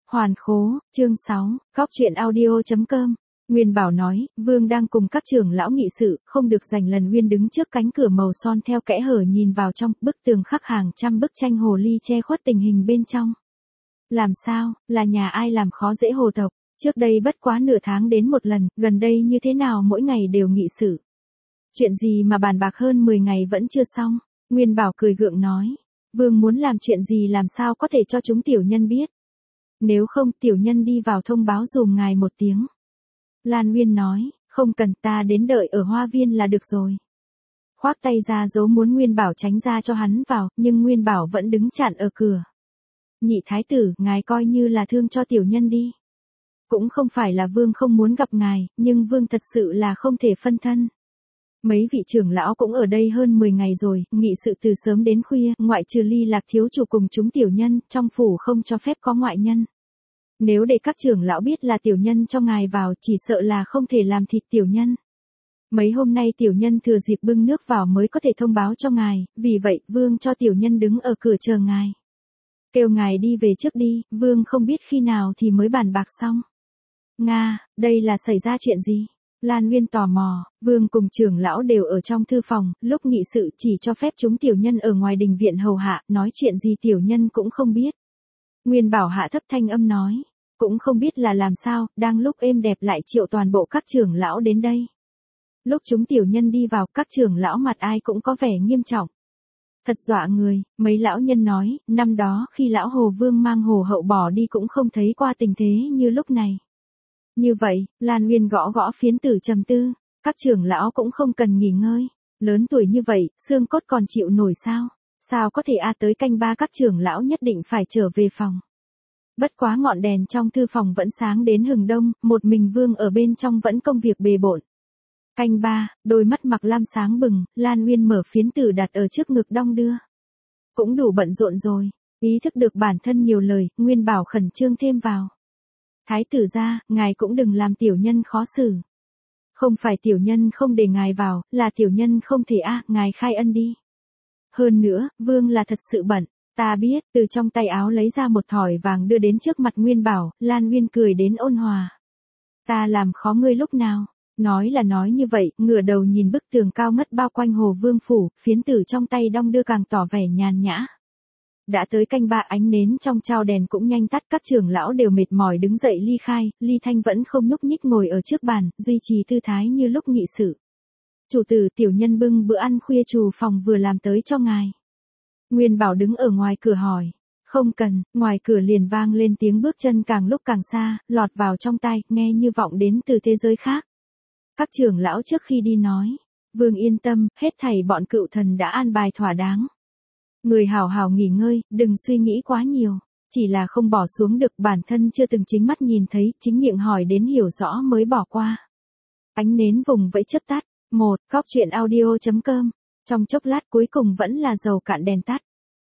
Hoàn khố, chương 6, Cóc truyện audio.com. Nguyên Bảo nói, Vương đang cùng các trưởng lão nghị sự, không được dành lần Nguyên đứng trước cánh cửa màu son theo kẽ hở nhìn vào trong, bức tường khắc hàng trăm bức tranh hồ ly che khuất tình hình bên trong. Làm sao, là nhà ai làm khó dễ hồ tộc, trước đây bất quá nửa tháng đến một lần, gần đây như thế nào mỗi ngày đều nghị sự. Chuyện gì mà bàn bạc hơn 10 ngày vẫn chưa xong, Nguyên Bảo cười gượng nói. Vương muốn làm chuyện gì làm sao có thể cho chúng tiểu nhân biết. Nếu không tiểu nhân đi vào thông báo dùm ngài một tiếng. Lan Nguyên nói, không cần, ta đến đợi ở hoa viên là được rồi. Khoác tay ra dấu muốn Nguyên Bảo tránh ra cho hắn vào, nhưng Nguyên Bảo vẫn đứng chặn ở cửa. Nhị thái tử, ngài coi như là thương cho tiểu nhân đi. Cũng không phải là Vương không muốn gặp ngài, nhưng Vương thật sự là không thể phân thân. Mấy vị trưởng lão cũng ở đây hơn 10 ngày rồi, nghị sự từ sớm đến khuya, ngoại trừ Ly Lạc thiếu chủ cùng chúng tiểu nhân, trong phủ không cho phép có ngoại nhân. Nếu để các trưởng lão biết là tiểu nhân cho ngài vào, chỉ sợ là không thể làm thịt tiểu nhân. Mấy hôm nay tiểu nhân thừa dịp bưng nước vào mới có thể thông báo cho ngài, vì vậy Vương cho tiểu nhân đứng ở cửa chờ ngài. Kêu ngài đi về trước đi, Vương không biết khi nào thì mới bàn bạc xong. Nga, đây là xảy ra chuyện gì? Lan Nguyên tò mò, Vương cùng trưởng lão đều ở trong thư phòng, lúc nghị sự chỉ cho phép chúng tiểu nhân ở ngoài đình viện hầu hạ, nói chuyện gì tiểu nhân cũng không biết. Nguyên Bảo hạ thấp thanh âm nói, cũng không biết là làm sao, đang lúc êm đẹp lại triệu toàn bộ các trưởng lão đến đây. Lúc chúng tiểu nhân đi vào, các trưởng lão mặt ai cũng có vẻ nghiêm trọng. Thật dọa người, mấy lão nhân nói, năm đó khi lão Hồ Vương mang Hồ Hậu bỏ đi cũng không thấy qua tình thế như lúc này. Như vậy, Lan Nguyên gõ gõ phiến tử trầm tư, các trưởng lão cũng không cần nghỉ ngơi, lớn tuổi như vậy, xương cốt còn chịu nổi sao? Sao có thể tới canh ba các trưởng lão nhất định phải trở về phòng. Bất quá ngọn đèn trong thư phòng vẫn sáng đến hừng đông, một mình Vương ở bên trong vẫn công việc bề bộn. Canh ba, đôi mắt Mạc Lam sáng bừng, Lan Nguyên mở phiến tử đặt ở trước ngực đong đưa. Cũng đủ bận rộn rồi, ý thức được bản thân nhiều lời, Nguyên Bảo khẩn trương thêm vào. Thái tử gia, ngài cũng đừng làm tiểu nhân khó xử. Không phải tiểu nhân không để ngài vào, là tiểu nhân không thể ngài khai ân đi. Hơn nữa, Vương là thật sự bận, ta biết, từ trong tay áo lấy ra một thỏi vàng đưa đến trước mặt Nguyên Bảo, Lan Nguyên cười đến ôn hòa. Ta làm khó ngươi lúc nào? Nói là nói như vậy, ngửa đầu nhìn bức tường cao ngất bao quanh Hồ Vương phủ, phiến tử trong tay đong đưa càng tỏ vẻ nhàn nhã. Đã tới canh ba, ánh nến trong chao đèn cũng nhanh tắt, các trưởng lão đều mệt mỏi đứng dậy ly khai, Ly Thanh vẫn không nhúc nhích ngồi ở trước bàn, duy trì tư thái như lúc nghị sự. Chủ tử, tiểu nhân bưng bữa ăn khuya trù phòng vừa làm tới cho ngài. Nguyên Bảo đứng ở ngoài cửa hỏi. Không cần, ngoài cửa liền vang lên tiếng bước chân càng lúc càng xa, lọt vào trong tai, nghe như vọng đến từ thế giới khác. Các trưởng lão trước khi đi nói. Vương yên tâm, hết thảy bọn cựu thần đã an bài thỏa đáng. Người hảo hảo nghỉ ngơi, đừng suy nghĩ quá nhiều. Chỉ là không bỏ xuống được, bản thân chưa từng chính mắt nhìn thấy, chính miệng hỏi đến hiểu rõ mới bỏ qua. Ánh nến vùng vẫy chớp tắt. Cóc truyện audio.com. Trong chốc lát cuối cùng vẫn là dầu cạn đèn tắt.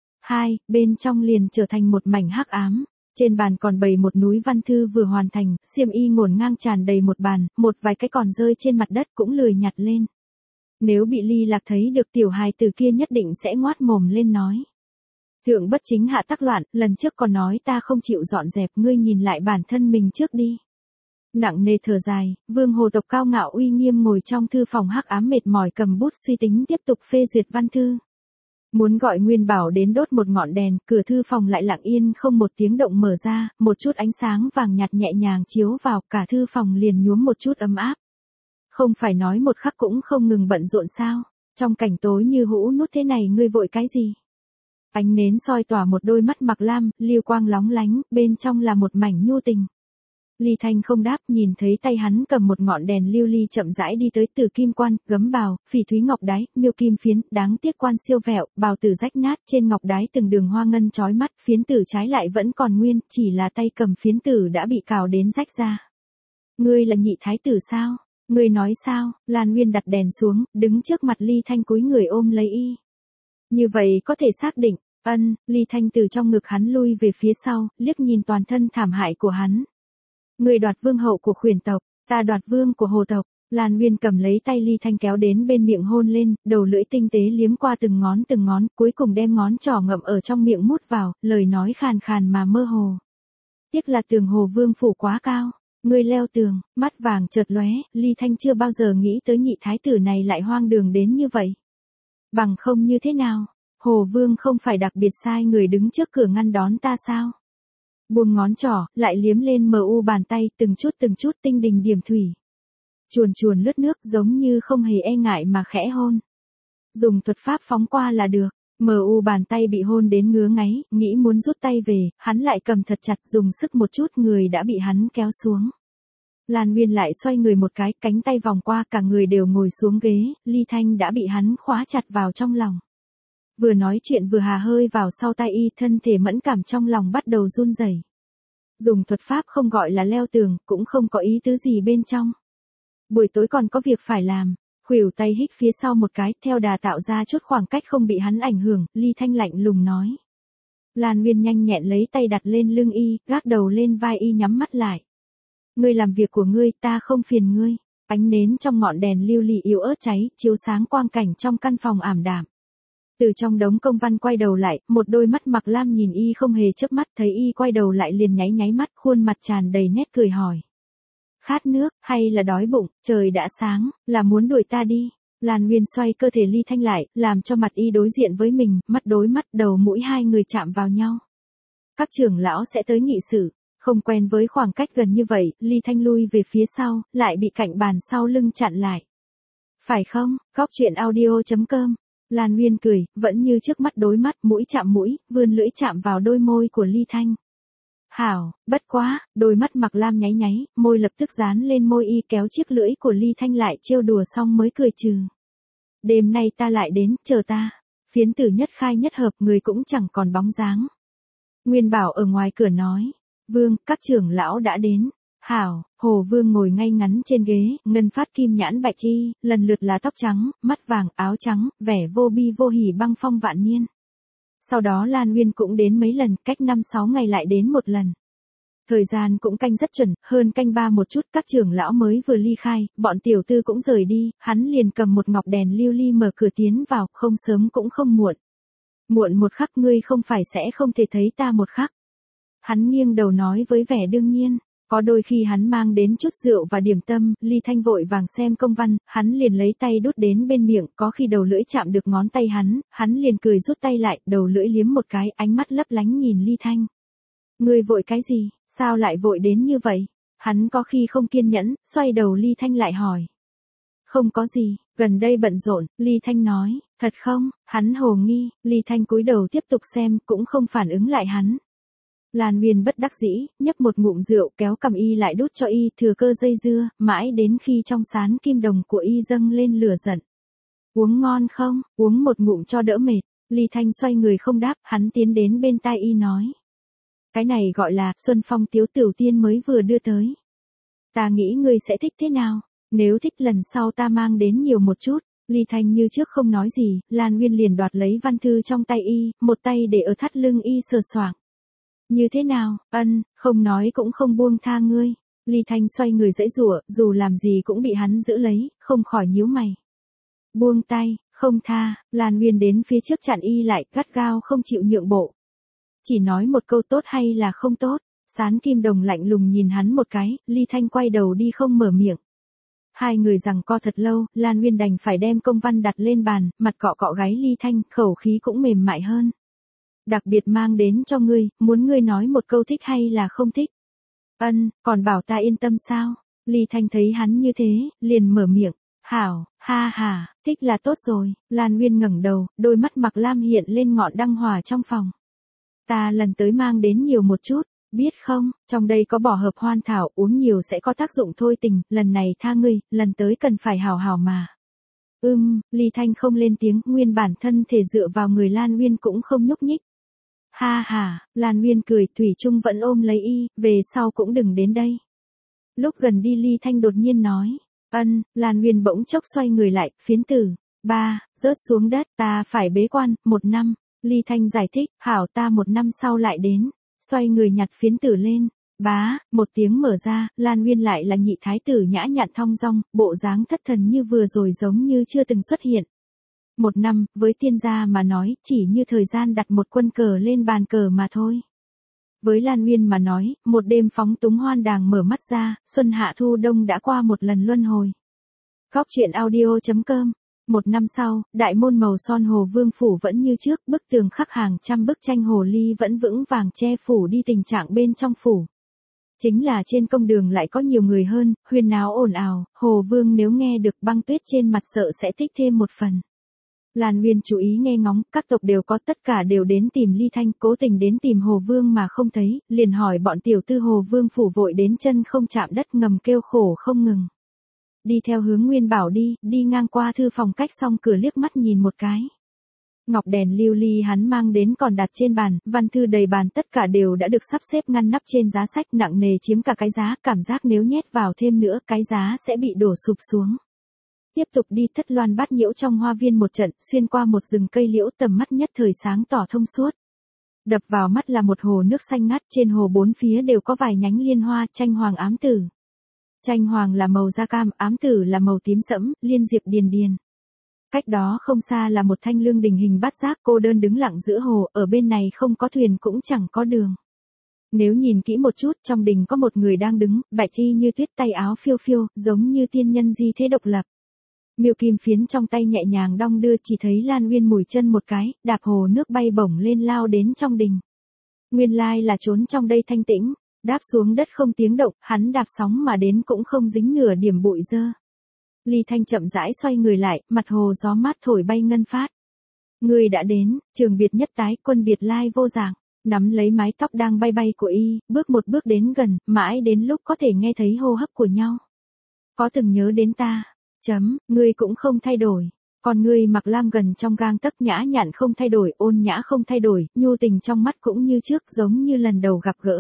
2. Bên trong liền trở thành một mảnh hắc ám. Trên bàn còn bày một núi văn thư vừa hoàn thành, xiêm y ngổn ngang tràn đầy một bàn, một vài cái còn rơi trên mặt đất cũng lười nhặt lên. Nếu bị Ly Lạc thấy được tiểu hài tử kia nhất định sẽ ngoác mồm lên nói. Thượng bất chính hạ tắc loạn, lần trước còn nói ta không chịu dọn dẹp, ngươi nhìn lại bản thân mình trước đi. Nặng nề thở dài, Vương Hồ tộc cao ngạo uy nghiêm ngồi trong thư phòng hắc ám mệt mỏi cầm bút suy tính tiếp tục phê duyệt văn thư. Muốn gọi Nguyên Bảo đến đốt một ngọn đèn, cửa thư phòng lại lặng yên không một tiếng động mở ra, một chút ánh sáng vàng nhạt nhẹ nhàng chiếu vào, cả thư phòng liền nhuốm một chút ấm áp. Không phải nói một khắc cũng không ngừng bận rộn sao, trong cảnh tối như hũ nút thế này ngươi vội cái gì? Ánh nến soi tỏa một đôi mắt Mạc Lam, lưu quang lóng lánh, bên trong là một mảnh nhu tình. Ly Thanh không đáp, nhìn thấy tay hắn cầm một ngọn đèn lưu ly chậm rãi đi tới, từ kim quan, gấm bào, phỉ thúy ngọc đái, miêu kim phiến, đáng tiếc quan siêu vẹo, bào tử rách nát, trên ngọc đái từng đường hoa ngân chói mắt, phiến tử trái lại vẫn còn nguyên, chỉ là tay cầm phiến tử đã bị cào đến rách ra. Ngươi là nhị thái tử sao? Ngươi nói sao? Lan Nguyên đặt đèn xuống, đứng trước mặt Ly Thanh cúi người ôm lấy y. Như vậy có thể xác định, Ly Thanh từ trong ngực hắn lui về phía sau, liếc nhìn toàn thân thảm hại của hắn. Người đoạt vương hậu của Khuyển tộc, ta đoạt vương của Hồ tộc. Lan Nguyên cầm lấy tay Ly Thanh kéo đến bên miệng hôn lên, đầu lưỡi tinh tế liếm qua từng ngón, cuối cùng đem ngón trỏ ngậm ở trong miệng mút vào, lời nói khàn khàn mà mơ hồ. Tiếc là tường Hồ Vương phủ quá cao. Ngươi leo tường, mắt vàng chợt lóe, Ly Thanh chưa bao giờ nghĩ tới nhị thái tử này lại hoang đường đến như vậy. Bằng không như thế nào, Hồ Vương không phải đặc biệt sai người đứng trước cửa ngăn đón ta sao? Buông ngón trỏ, lại liếm lên mờ u bàn tay từng chút tinh đình điểm thủy. Chuồn chuồn lướt nước giống như không hề e ngại mà khẽ hôn. Dùng thuật pháp phóng qua là được. Mờ u bàn tay bị hôn đến ngứa ngáy, nghĩ muốn rút tay về, hắn lại cầm thật chặt dùng sức một chút người đã bị hắn kéo xuống. Lan Nguyên lại xoay người một cái, cánh tay vòng qua cả người đều ngồi xuống ghế, Ly Thanh đã bị hắn khóa chặt vào trong lòng. Vừa nói chuyện vừa hà hơi vào sau tai y, thân thể mẫn cảm trong lòng bắt đầu run rẩy. Dùng thuật pháp không gọi là leo tường, cũng không có ý tứ gì bên trong. Buổi tối còn có việc phải làm. Khuỷu tay hít phía sau một cái, theo đà tạo ra chút khoảng cách không bị hắn ảnh hưởng, Ly Thanh lạnh lùng nói. Lan Nguyên nhanh nhẹn lấy tay đặt lên lưng y, gác đầu lên vai y nhắm mắt lại. Ngươi làm việc của ngươi, ta không phiền ngươi. Ánh nến trong ngọn đèn lưu ly yếu ớt cháy, chiếu sáng quang cảnh trong căn phòng ảm đạm. Từ trong đống công văn quay đầu lại, một đôi mắt mặc lam nhìn y không hề chớp mắt, thấy y quay đầu lại liền nháy mắt, khuôn mặt tràn đầy nét cười hỏi. Khát nước, hay là đói bụng, trời đã sáng, là muốn đuổi ta đi. Lan Nguyên xoay cơ thể Ly Thanh lại, làm cho mặt y đối diện với mình, mắt đối mắt, đầu mũi hai người chạm vào nhau. Các trưởng lão sẽ tới nghị sự, không quen với khoảng cách gần như vậy, Ly Thanh lui về phía sau, lại bị cạnh bàn sau lưng chặn lại. Phải không, Góc Chuyện Audio.com. Lan Nguyên cười, vẫn như trước mắt đối mắt, mũi chạm mũi, vươn lưỡi chạm vào đôi môi của Ly Thanh. Hảo, bất quá, đôi mắt mặc lam nháy, môi lập tức dán lên môi y, kéo chiếc lưỡi của Ly Thanh lại trêu đùa xong mới cười trừ. Đêm nay ta lại đến, chờ ta. Phiến tử nhất khai nhất hợp, người cũng chẳng còn bóng dáng. Nguyên Bảo ở ngoài cửa nói. Vương, các trưởng lão đã đến. Hảo, Hồ Vương ngồi ngay ngắn trên ghế, ngân phát kim nhãn bạch y, lần lượt là tóc trắng, mắt vàng, áo trắng, vẻ vô bi vô hỉ băng phong vạn niên. Sau đó Lan Nguyên cũng đến mấy lần, cách 5-6 ngày lại đến một lần. Thời gian cũng canh rất chuẩn, hơn canh 3 một chút, các trưởng lão mới vừa ly khai, bọn tiểu tư cũng rời đi, hắn liền cầm một ngọc đèn lưu ly mở cửa tiến vào, không sớm cũng không muộn. Muộn một khắc ngươi không phải sẽ không thể thấy ta một khắc. Hắn nghiêng đầu nói với vẻ đương nhiên. Có đôi khi hắn mang đến chút rượu và điểm tâm, Ly Thanh vội vàng xem công văn, hắn liền lấy tay đút đến bên miệng, có khi đầu lưỡi chạm được ngón tay hắn liền cười rút tay lại, đầu lưỡi liếm một cái, ánh mắt lấp lánh nhìn Ly Thanh. Ngươi vội cái gì, sao lại vội đến như vậy? Hắn có khi không kiên nhẫn, xoay đầu Ly Thanh lại hỏi. Không có gì, gần đây bận rộn, Ly Thanh nói, thật không? Hắn hồ nghi, Ly Thanh cúi đầu tiếp tục xem, cũng không phản ứng lại hắn. Lan Nguyên bất đắc dĩ, nhấp một ngụm rượu kéo cầm y lại đút cho y, thừa cơ dây dưa, mãi đến khi trong sán kim đồng của y dâng lên lửa giận. Uống ngon không, uống một ngụm cho đỡ mệt. Ly Thanh xoay người không đáp, hắn tiến đến bên tai y nói. Cái này gọi là Xuân Phong Tiếu Tiểu Tiên mới vừa đưa tới. Ta nghĩ ngươi sẽ thích thế nào, nếu thích lần sau ta mang đến nhiều một chút. Ly Thanh như trước không nói gì, Lan Nguyên liền đoạt lấy văn thư trong tay y, một tay để ở thắt lưng y sờ soạng. Như thế nào, không nói cũng không buông tha ngươi. Ly Thanh xoay người giãy giụa, dù làm gì cũng bị hắn giữ lấy, không khỏi nhíu mày. Buông tay, không tha, Lan Nguyên đến phía trước chặn y lại, gắt gao không chịu nhượng bộ. Chỉ nói một câu tốt hay là không tốt, sán kim đồng lạnh lùng nhìn hắn một cái, Ly Thanh quay đầu đi không mở miệng. Hai người giằng co thật lâu, Lan Nguyên đành phải đem công văn đặt lên bàn, mặt cọ cọ gáy Ly Thanh, khẩu khí cũng mềm mại hơn. Đặc biệt mang đến cho ngươi, muốn ngươi nói một câu thích hay là không thích. Còn bảo ta yên tâm sao? Ly Thanh thấy hắn như thế, liền mở miệng. Hảo, ha ha, thích là tốt rồi. Lan Nguyên ngẩng đầu, đôi mắt mặc lam hiện lên ngọn đăng hòa trong phòng. Ta lần tới mang đến nhiều một chút, biết không, trong đây có bỏ hợp hoan thảo, uống nhiều sẽ có tác dụng thôi tình, lần này tha ngươi, lần tới cần phải hảo hảo mà. Ly Thanh không lên tiếng, nguyên bản thân thể dựa vào người Lan Nguyên cũng không nhúc nhích. Ha ha, Lan Nguyên cười, thủy chung vẫn ôm lấy y, về sau cũng đừng đến đây. Lúc gần đi Ly Thanh đột nhiên nói. Lan Nguyên bỗng chốc xoay người lại, phiến tử. Rớt xuống đất, ta phải bế quan, 1 năm. Ly Thanh giải thích, hảo ta 1 năm sau lại đến. Xoay người nhặt phiến tử lên. Một tiếng mở ra, Lan Nguyên lại là nhị thái tử nhã nhặn thong dong, bộ dáng thất thần như vừa rồi giống như chưa từng xuất hiện. 1 năm, với tiên gia mà nói, chỉ như thời gian đặt một quân cờ lên bàn cờ mà thôi. Với Lan Uyên mà nói, một đêm phóng túng hoan đàng mở mắt ra, xuân hạ thu đông đã qua một lần luân hồi. Góc truyện audio.com. Một năm sau, đại môn màu son Hồ Vương phủ vẫn như trước, bức tường khắc hàng trăm bức tranh hồ ly vẫn vững vàng che phủ đi tình trạng bên trong phủ. Chính là trên công đường lại có nhiều người hơn, huyên náo ồn ào, Hồ Vương nếu nghe được băng tuyết trên mặt sợ sẽ thích thêm một phần. Lan Uyên chú ý nghe ngóng, các tộc đều có, tất cả đều đến tìm Ly Thanh, cố tình đến tìm Hồ Vương mà không thấy, liền hỏi bọn tiểu tư Hồ Vương phủ, vội đến chân không chạm đất ngầm kêu khổ không ngừng. Đi theo hướng Nguyên Bảo đi ngang qua thư phòng cách xong cửa liếc mắt nhìn một cái. Ngọc đèn lưu ly hắn mang đến còn đặt trên bàn, văn thư đầy bàn tất cả đều đã được sắp xếp ngăn nắp trên giá sách, nặng nề chiếm cả cái giá, cảm giác nếu nhét vào thêm nữa cái giá sẽ bị đổ sụp xuống. Tiếp tục đi, thất loan bát nhiễu trong hoa viên một trận, xuyên qua một rừng cây liễu, tầm mắt nhất thời sáng tỏ thông suốt. Đập vào mắt là một hồ nước xanh ngắt, trên hồ bốn phía đều có vài nhánh liên hoa, tranh hoàng ám tử. Tranh hoàng là màu da cam, ám tử là màu tím sẫm, liên diệp điền điền. Cách đó không xa là một thanh lương đình hình bát giác, cô đơn đứng lặng giữa hồ, ở bên này không có thuyền cũng chẳng có đường. Nếu nhìn kỹ một chút, trong đình có một người đang đứng, bạch y như tuyết, tay áo phiêu phiêu, giống như tiên nhân di thế độc lập. Miêu kim phiến trong tay nhẹ nhàng đong đưa, chỉ thấy Lan Uyên mùi chân một cái, đạp hồ nước bay bổng lên lao đến trong đình. Nguyên lai là trốn trong đây thanh tĩnh, đáp xuống đất không tiếng động, hắn đạp sóng mà đến cũng không dính nửa điểm bụi dơ. Ly Thanh chậm rãi xoay người lại, mặt hồ gió mát thổi bay ngân phát. Người đã đến, trường biệt nhất tái, quân biệt lai vô dạng, nắm lấy mái tóc đang bay bay của y, bước một bước đến gần, mãi đến lúc có thể nghe thấy hô hấp của nhau. Có từng nhớ đến ta? Ngươi cũng không thay đổi. Còn ngươi mặc lam gần trong gang tấc, nhã nhặn không thay đổi, ôn nhã không thay đổi, nhu tình trong mắt cũng như trước, giống như lần đầu gặp gỡ.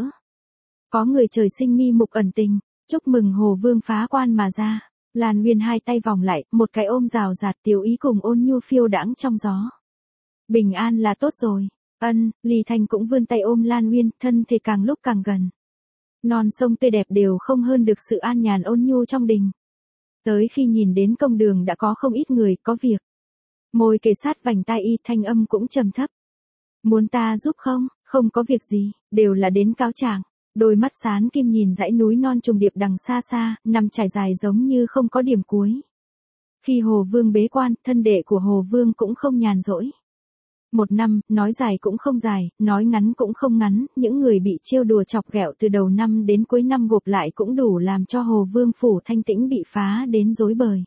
Có người trời sinh mi mục ẩn tình, chúc mừng Hồ Vương phá quan mà ra. Lan Uyên hai tay vòng lại, một cái ôm rào rạt, tiểu ý cùng ôn nhu phiêu đãng trong gió. Bình an là tốt rồi. Ân, Ly Thanh cũng vươn tay ôm Lan Uyên, thân thể càng lúc càng gần. Non sông tươi đẹp đều không hơn được sự an nhàn ôn nhu trong đình. Tới khi nhìn đến công đường đã có không ít người, có việc. Môi kề sát vành tai y, thanh âm cũng trầm thấp. Muốn ta giúp không? Không có việc gì, đều là đến cáo trạng. Đôi mắt xán kim nhìn dãy núi non trùng điệp đằng xa xa, nằm trải dài giống như không có điểm cuối. Khi Hồ Vương bế quan, thân đệ của Hồ Vương cũng không nhàn rỗi. Một năm, nói dài cũng không dài, nói ngắn cũng không ngắn, những người bị trêu đùa chọc ghẹo từ đầu năm đến cuối năm gộp lại cũng đủ làm cho Hồ Vương phủ thanh tĩnh bị phá đến rối bời.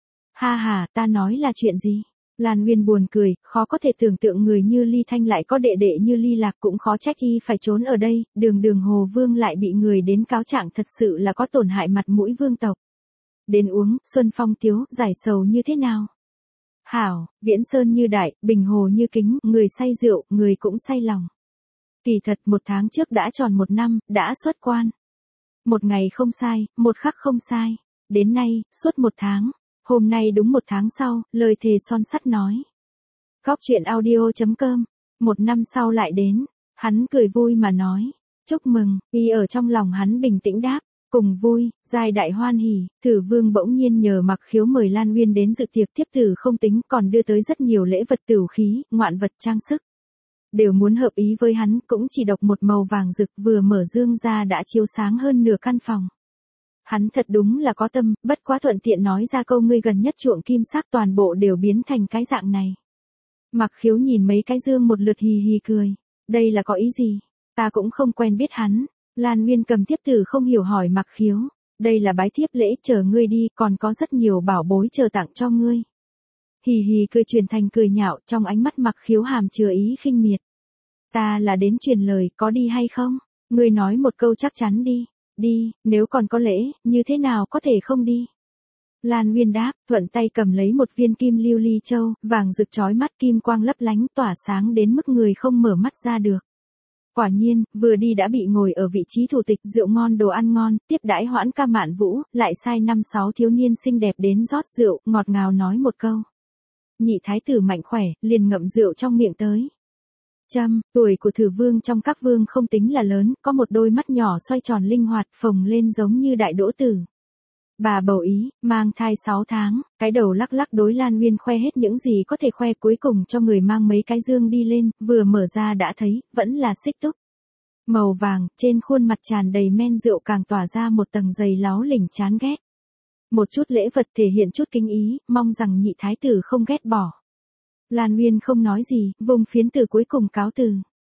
Ha ha, ta nói là chuyện gì? Lan Uyên buồn cười, khó có thể tưởng tượng người như Ly Thanh lại có đệ đệ như Ly Lạc, cũng khó trách y phải trốn ở đây, đường Hồ Vương lại bị người đến cáo trạng, thật sự là có tổn hại mặt mũi vương tộc. Đến uống, xuân phong tiếu, giải sầu như thế nào? Hảo, viễn sơn như đại, bình hồ như kính, người say rượu, người cũng say lòng. Kỳ thật một tháng trước đã tròn một năm, đã xuất quan. Một ngày không sai, một khắc không sai. Đến nay, suốt một tháng. Hôm nay đúng một tháng sau, lời thề son sắt nói. Góc truyện audio.com. Một năm sau lại đến. Hắn cười vui mà nói. Chúc mừng, y ở trong lòng hắn bình tĩnh đáp. Cùng vui, giai đại hoan hỉ, Thử Vương bỗng nhiên nhờ Mặc Khiếu mời Lan Uyên đến dự tiệc, tiếp tử không tính, còn đưa tới rất nhiều lễ vật tửu khí, ngoạn vật trang sức. Đều muốn hợp ý với hắn, cũng chỉ độc một màu vàng rực, vừa mở dương ra đã chiếu sáng hơn nửa căn phòng. Hắn thật đúng là có tâm, bất quá thuận tiện nói ra câu ngươi gần nhất chuộng kim sắc, toàn bộ đều biến thành cái dạng này. Mặc Khiếu nhìn mấy cái dương một lượt hì hì cười. Đây là có ý gì? Ta cũng không quen biết hắn. Lan Uyên cầm tiếp tử không hiểu hỏi Mặc Khiếu. Đây là bái thiếp lễ, chờ ngươi đi, còn có rất nhiều bảo bối chờ tặng cho ngươi. Hì hì cười truyền thành cười nhạo, trong ánh mắt Mặc Khiếu hàm chứa ý khinh miệt. Ta là đến truyền lời, có đi hay không? Ngươi nói một câu chắc chắn đi. Đi, nếu còn có lễ, như thế nào có thể không đi? Lan Uyên đáp, thuận tay cầm lấy một viên kim lưu ly châu, vàng rực chói mắt, kim quang lấp lánh, tỏa sáng đến mức người không mở mắt ra được. Quả nhiên, vừa đi đã bị ngồi ở vị trí thủ tịch, rượu ngon đồ ăn ngon, tiếp đãi Hoãn Ca Mạn Vũ, lại sai 5-6 thiếu niên xinh đẹp đến rót rượu, ngọt ngào nói một câu. Nhị thái tử mạnh khỏe, liền ngậm rượu trong miệng tới. Tuổi của Thử Vương trong các vương không tính là lớn, có một đôi mắt nhỏ xoay tròn linh hoạt, phồng lên giống như đại đỗ tử. Bà bầu ý, mang thai 6 tháng, cái đầu lắc lắc đối Lan Uyên khoe hết những gì có thể khoe, cuối cùng cho người mang mấy cái dương đi lên, vừa mở ra đã thấy, vẫn là xích túc. Màu vàng, trên khuôn mặt tràn đầy men rượu càng tỏa ra một tầng dày láu lỉnh chán ghét. Một chút lễ vật thể hiện chút kính ý, mong rằng nhị thái tử không ghét bỏ. Lan Uyên không nói gì, vùng phiến từ cuối cùng cáo từ.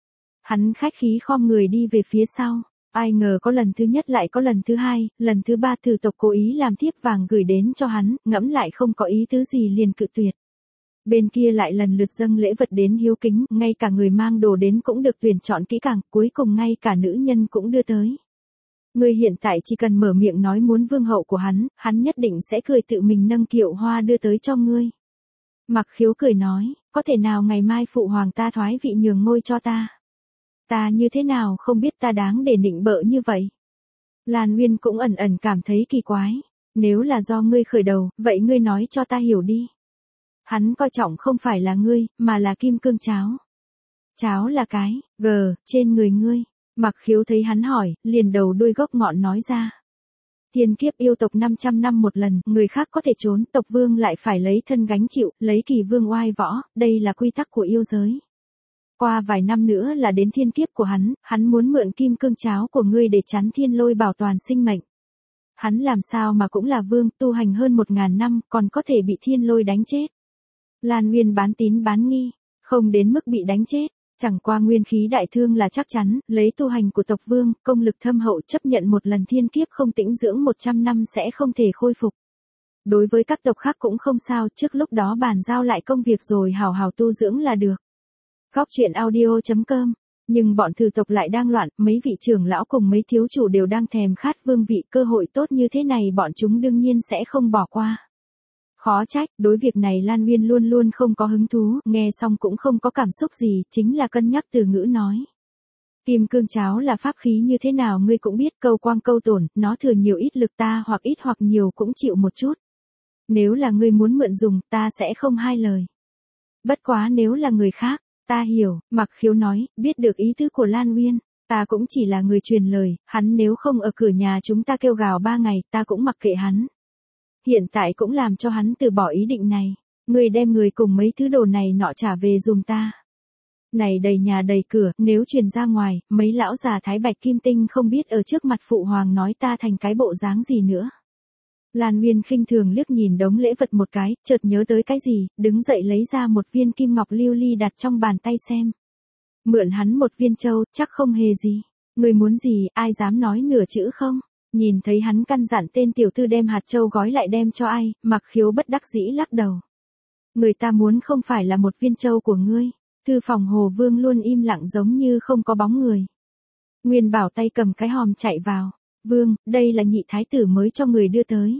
Hắn khách khí khom người đi về phía sau. Ai ngờ có lần thứ nhất lại có lần thứ hai, lần thứ ba Từ tộc cố ý làm thiếp vàng gửi đến cho hắn, ngẫm lại không có ý tứ gì liền cự tuyệt. Bên kia lại lần lượt dâng lễ vật đến hiếu kính, ngay cả người mang đồ đến cũng được tuyển chọn kỹ càng, cuối cùng ngay cả nữ nhân cũng đưa tới. Ngươi hiện tại chỉ cần mở miệng nói muốn vương hậu của hắn nhất định sẽ cười tự mình nâng kiệu hoa đưa tới cho ngươi. Mặc Khiếu cười nói, có thể nào ngày mai phụ hoàng ta thoái vị nhường ngôi cho ta? Ta như thế nào không biết ta đáng để nịnh bợ như vậy? Lan Uyên cũng ẩn ẩn cảm thấy kỳ quái. Nếu là do ngươi khởi đầu, vậy ngươi nói cho ta hiểu đi. Hắn coi trọng không phải là ngươi, mà là kim cương cháo. Cháo là cái, trên người ngươi. Mặc Khiếu thấy hắn hỏi, liền đầu đuôi gốc ngọn nói ra. Thiên kiếp yêu tộc 500 năm một lần, người khác có thể trốn, tộc vương lại phải lấy thân gánh chịu, lấy kỳ vương oai võ, đây là quy tắc của yêu giới. Qua vài năm nữa là đến thiên kiếp của hắn muốn mượn kim cương cháo của ngươi để chắn thiên lôi bảo toàn sinh mệnh. Hắn làm sao mà cũng là vương, tu hành hơn 1000 năm, còn có thể bị thiên lôi đánh chết. Lan Uyên bán tín bán nghi, không đến mức bị đánh chết, chẳng qua nguyên khí đại thương là chắc chắn, lấy tu hành của tộc vương, công lực thâm hậu chấp nhận một lần thiên kiếp không tĩnh dưỡng 100 năm sẽ không thể khôi phục. Đối với các tộc khác cũng không sao, trước lúc đó bàn giao lại công việc rồi hào hào tu dưỡng là được. Góc truyện audio.com. Nhưng bọn Từ tộc lại đang loạn, mấy vị trưởng lão cùng mấy thiếu chủ đều đang thèm khát vương vị, cơ hội tốt như thế này bọn chúng đương nhiên sẽ không bỏ qua. Khó trách, đối việc này Lan Uyên luôn luôn không có hứng thú, nghe xong cũng không có cảm xúc gì, chính là cân nhắc từ ngữ nói. Kim cương cháo là pháp khí như thế nào ngươi cũng biết, câu quang câu tổn, nó thừa nhiều ít lực ta hoặc ít hoặc nhiều cũng chịu một chút. Nếu là ngươi muốn mượn dùng, ta sẽ không hai lời. Bất quá nếu là người khác, ta hiểu, Mặc Khiếu nói, biết được ý tứ của Lan Uyên, ta cũng chỉ là người truyền lời, hắn nếu không ở cửa nhà chúng ta kêu gào 3 ngày, ta cũng mặc kệ hắn. Hiện tại cũng làm cho hắn từ bỏ ý định này, ngươi đem người cùng mấy thứ đồ này nọ trả về dùm ta. Này đầy nhà đầy cửa, nếu truyền ra ngoài, mấy lão già Thái Bạch Kim Tinh không biết ở trước mặt phụ hoàng nói ta thành cái bộ dáng gì nữa. Lan Uyên khinh thường liếc nhìn đống lễ vật một cái, chợt nhớ tới cái gì, đứng dậy lấy ra một viên kim ngọc lưu ly đặt trong bàn tay xem. Mượn hắn một viên châu, chắc không hề gì. Người muốn gì, ai dám nói nửa chữ không? Nhìn thấy hắn căn dặn tên tiểu thư đem hạt châu gói lại đem cho ai, Mặc Khiếu bất đắc dĩ lắc đầu. Người ta muốn không phải là một viên châu của ngươi. Thư phòng Hồ Vương luôn im lặng giống như không có bóng người. Nguyên Bảo tay cầm cái hòm chạy vào. Vương, đây là nhị thái tử mới cho người đưa tới.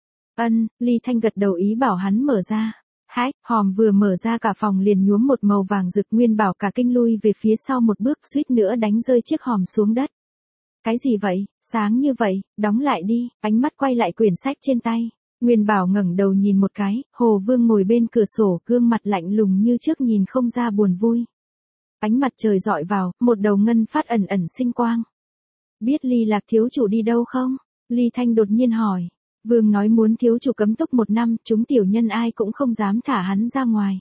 Ân, Ly Thanh gật đầu ý bảo hắn mở ra. Hách, hòm vừa mở ra cả phòng liền nhuốm một màu vàng rực, Nguyên Bảo cả kinh lui về phía sau một bước, suýt nữa đánh rơi chiếc hòm xuống đất. Cái gì vậy, sáng như vậy, đóng lại đi, ánh mắt quay lại quyển sách trên tay. Nguyên Bảo ngẩng đầu nhìn một cái, Hồ Vương ngồi bên cửa sổ, gương mặt lạnh lùng như trước nhìn không ra buồn vui. Ánh mặt trời dọi vào, một đầu ngân phát ẩn ẩn sinh quang. Biết Ly Lạc thiếu chủ đi đâu không? Ly Thanh đột nhiên hỏi. Vương nói muốn thiếu chủ cấm túc 1 năm, chúng tiểu nhân ai cũng không dám thả hắn ra ngoài.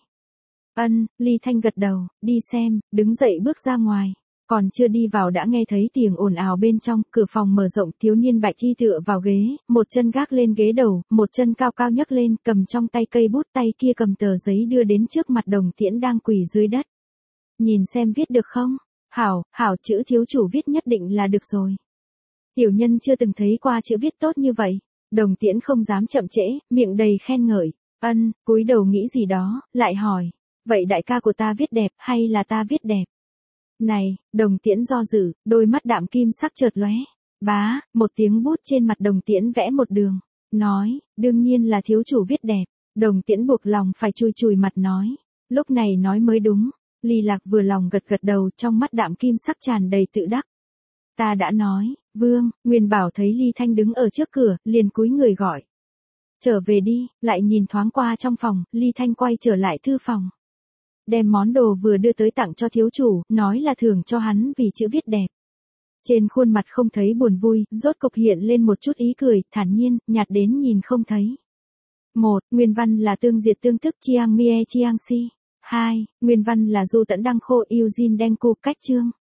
Ân, Ly Thanh gật đầu, đi xem, đứng dậy bước ra ngoài. Còn chưa đi vào đã nghe thấy tiếng ồn ào bên trong, cửa phòng mở rộng, thiếu niên Bạch Chi tựa vào ghế, một chân gác lên ghế đầu, một chân cao cao nhấc lên, cầm trong tay cây bút, tay kia cầm tờ giấy đưa đến trước mặt Đồng Tiễn đang quỳ dưới đất. Nhìn xem viết được không? Hảo, chữ thiếu chủ viết nhất định là được rồi. Tiểu nhân chưa từng thấy qua chữ viết tốt như vậy. Đồng Tiễn không dám chậm trễ, miệng đầy khen ngợi. Ân, cúi đầu nghĩ gì đó, lại hỏi. Vậy đại ca của ta viết đẹp, hay là ta viết đẹp? Này, Đồng Tiễn do dự, đôi mắt đạm kim sắc chợt lóe. Bá, một tiếng bút trên mặt Đồng Tiễn vẽ một đường. Nói, đương nhiên là thiếu chủ viết đẹp. Đồng Tiễn buộc lòng phải chùi chùi mặt nói. Lúc này nói mới đúng. Ly Lạc vừa lòng gật gật đầu, trong mắt đạm kim sắc tràn đầy tự đắc. Ta đã nói, Vương, Nguyên Bảo thấy Ly Thanh đứng ở trước cửa, liền cúi người gọi. Trở về đi, lại nhìn thoáng qua trong phòng, Ly Thanh quay trở lại thư phòng. Đem món đồ vừa đưa tới tặng cho thiếu chủ, nói là thưởng cho hắn vì chữ viết đẹp. Trên khuôn mặt không thấy buồn vui, rốt cục hiện lên một chút ý cười, thản nhiên, nhạt đến nhìn không thấy. 1. Nguyên văn là tương diệt tương tức Chiang Mie Chiang Si. 2. Nguyên văn là Du Tẫn Đăng Khô Eugene Denku cách chương.